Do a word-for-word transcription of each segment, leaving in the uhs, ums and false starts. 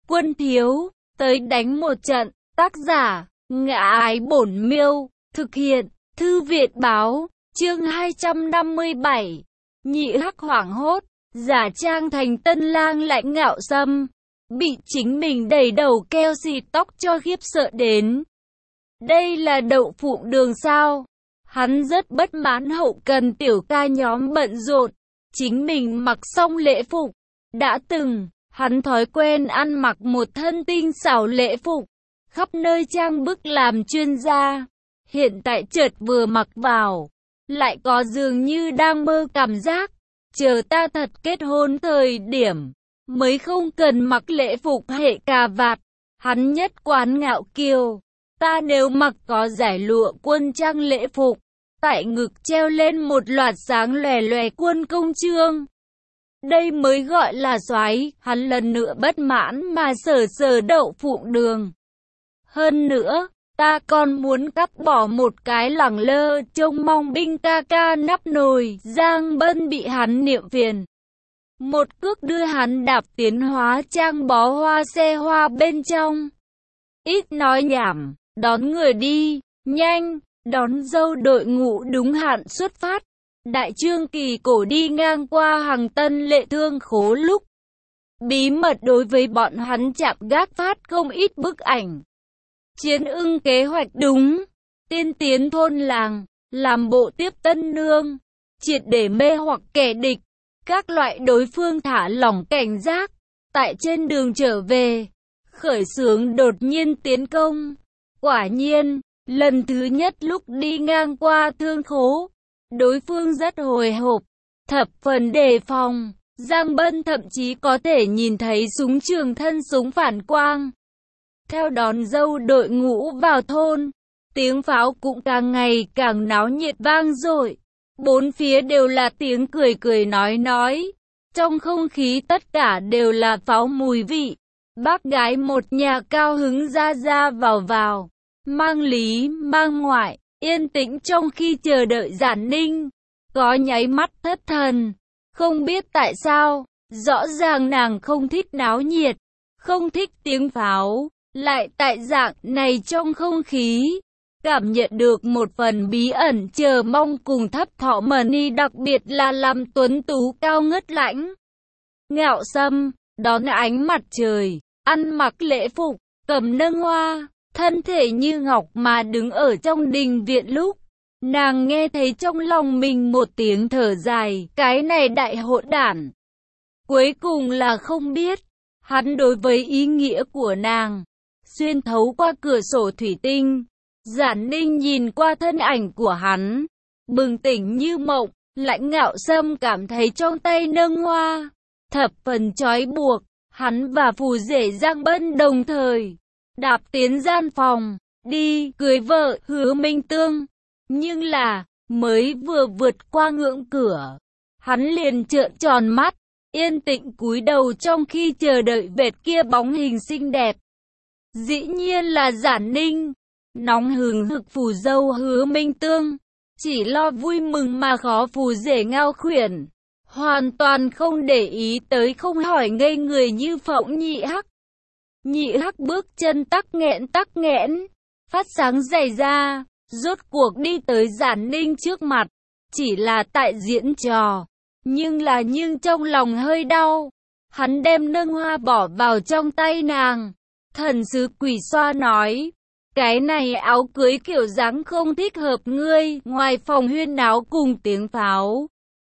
Quân thiếu, tới đánh một trận. Tác giả, Ngã Ái Bổn Miêu. Thực hiện, Thư viện báo. Chương hai trăm năm mươi bảy. Nhị Hắc hoảng hốt, giả trang thành tân lang Lãnh Ngạo Sâm, bị chính mình đẩy đầu keo xịt tóc cho khiếp sợ đến. Đây là đậu phụng đường sao? Hắn rất bất mãn hậu cần tiểu ca nhóm bận rộn, chính mình mặc xong lễ phục. Đã từng, hắn thói quen ăn mặc một thân tinh xảo lễ phục, khắp nơi trang bức làm chuyên gia. Hiện tại chợt vừa mặc vào, lại có dường như đang mơ cảm giác, chờ ta thật kết hôn thời điểm, mới không cần mặc lễ phục hệ cà vạt. Hắn nhất quán ngạo kiêu, ta nếu mặc có giải lụa quân trang lễ phục, tại ngực treo lên một loạt sáng lòe lòe quân công chương, đây mới gọi là soái. Hắn lần nữa bất mãn mà sờ sờ đậu phụng đường. Hơn nữa, ta còn muốn cắt bỏ một cái lẳng lơ trông mong binh ca ca nắp nồi. Giang Bân bị hắn niệm phiền, một cước đưa hắn đạp tiến hóa trang bó hoa xe hoa bên trong. Ít nói nhảm, đón người đi, nhanh, đón dâu đội ngũ đúng hạn xuất phát. Đại Trương Kỳ Cổ đi ngang qua Hằng Tân Lệ Thương Khố lúc, bí mật đối với bọn hắn chạm gác phát không ít bức ảnh. Chiến ưng kế hoạch đúng, tiên tiến thôn làng, làm bộ tiếp tân nương, triệt để mê hoặc kẻ địch, các loại đối phương thả lỏng cảnh giác. Tại trên đường trở về, khởi xướng đột nhiên tiến công. Quả nhiên, lần thứ nhất lúc đi ngang qua thương khố, đối phương rất hồi hộp, thập phần đề phòng. Giang Bân thậm chí có thể nhìn thấy súng trường thân súng phản quang. Theo đón dâu đội ngũ vào thôn, tiếng pháo cũng càng ngày càng náo nhiệt vang dội. Bốn phía đều là tiếng cười cười nói nói. Trong không khí tất cả đều là pháo mùi vị. Bác gái một nhà cao hứng ra ra vào vào, mang lý, mang ngoại, yên tĩnh trong khi chờ đợi Giản Ninh. Có nháy mắt thất thần, không biết tại sao, rõ ràng nàng không thích náo nhiệt, không thích tiếng pháo. Lại tại dạng này trong không khí, cảm nhận được một phần bí ẩn chờ mong cùng thấp thỏ mani, đặc biệt là làm tuấn tú cao ngất Lãnh Ngạo Sâm, đón ánh mặt trời, ăn mặc lễ phục, cầm nâng hoa, thân thể như ngọc mà đứng ở trong đình viện lúc, nàng nghe thấy trong lòng mình một tiếng thở dài, cái này đại hỗn đản. Cuối cùng là không biết, hắn đối với ý nghĩa của nàng. Xuyên thấu qua cửa sổ thủy tinh, Giản Ninh nhìn qua thân ảnh của hắn, bừng tỉnh như mộng. Lãnh Ngạo Sâm cảm thấy trong tay nâng hoa thập phần trói buộc. Hắn và phù rể Giang Bân đồng thời đạp tiến gian phòng, đi cưới vợ Hứa Minh Tương. Nhưng là, mới vừa vượt qua ngưỡng cửa, hắn liền trợn tròn mắt, yên tĩnh cúi đầu trong khi chờ đợi vệt kia bóng hình xinh đẹp. Dĩ nhiên là Giản Ninh. Nóng hừng hực phù dâu Hứa Minh Tương, chỉ lo vui mừng mà khó phù rể Ngao Khuyển, hoàn toàn không để ý tới, không hỏi ngây người như phỗng Nhị Hắc. Nhị Hắc bước chân tắc nghẽn tắc nghẽn, phát sáng dày ra, rốt cuộc đi tới Giản Ninh trước mặt, chỉ là tại diễn trò, nhưng là nhưng trong lòng hơi đau. Hắn đem nâng hoa bỏ vào trong tay nàng. Thần sứ Quỷ Xoa nói, cái này áo cưới kiểu dáng không thích hợp ngươi. Ngoài phòng huyên náo cùng tiếng pháo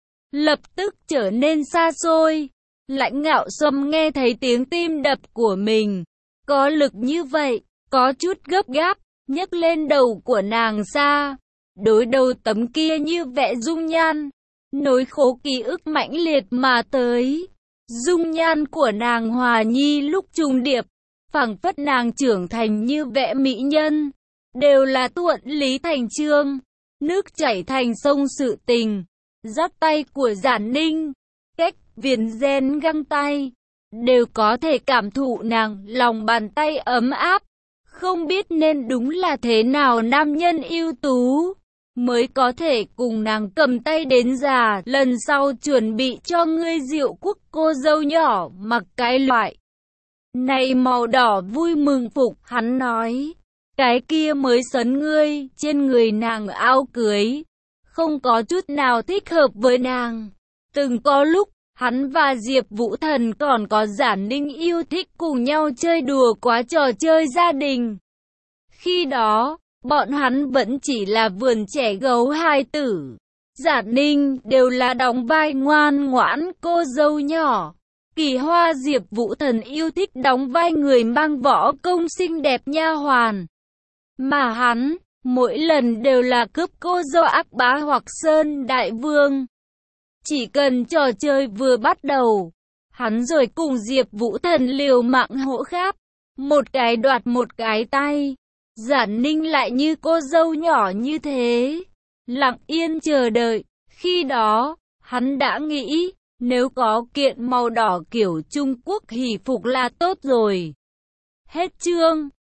lập tức trở nên xa xôi. Lãnh Ngạo Sâm nghe thấy tiếng tim đập của mình có lực như vậy, có chút gấp gáp, nhấc lên đầu của nàng xa, đối đầu tấm kia như vẽ dung nhan, nối khố ký ức mãnh liệt mà tới. Dung nhan của nàng Hòa Nhi lúc trùng điệp, phảng phất nàng trưởng thành như vẽ mỹ nhân, đều là thuận lý thành chương, nước chảy thành sông sự tình. Giáp tay của Giản Ninh, cách viền ren găng tay, đều có thể cảm thụ nàng lòng bàn tay ấm áp. Không biết nên đúng là thế nào nam nhân ưu tú mới có thể cùng nàng cầm tay đến già. Lần sau chuẩn bị cho ngươi Diệu Quốc cô dâu nhỏ mặc cái loại Này màu đỏ vui mừng phục, hắn nói. Cái kia mới sấn ngươi, trên người nàng áo cưới. Không có chút nào thích hợp với nàng. Từng có lúc, hắn và Diệp Vũ Thần còn có Giản Ninh yêu thích cùng nhau chơi đùa quá trò chơi gia đình. Khi đó, bọn hắn vẫn chỉ là vườn trẻ gấu hai tử. Giản Ninh đều là đóng vai ngoan ngoãn cô dâu nhỏ. Kỳ Hoa Diệp Vũ Thần yêu thích đóng vai người mang võ công xinh đẹp nha hoàn. Mà hắn, mỗi lần đều là cướp cô dâu ác bá hoặc Sơn Đại Vương. Chỉ cần trò chơi vừa bắt đầu, hắn rồi cùng Diệp Vũ Thần liều mạng hỗ kháp. Một cái đoạt một cái tay. Giản Ninh lại như cô dâu nhỏ như thế. Lặng yên chờ đợi. Khi đó, hắn đã nghĩ, nếu có kiện màu đỏ kiểu Trung Quốc hỷ phục là tốt rồi. Hết chương.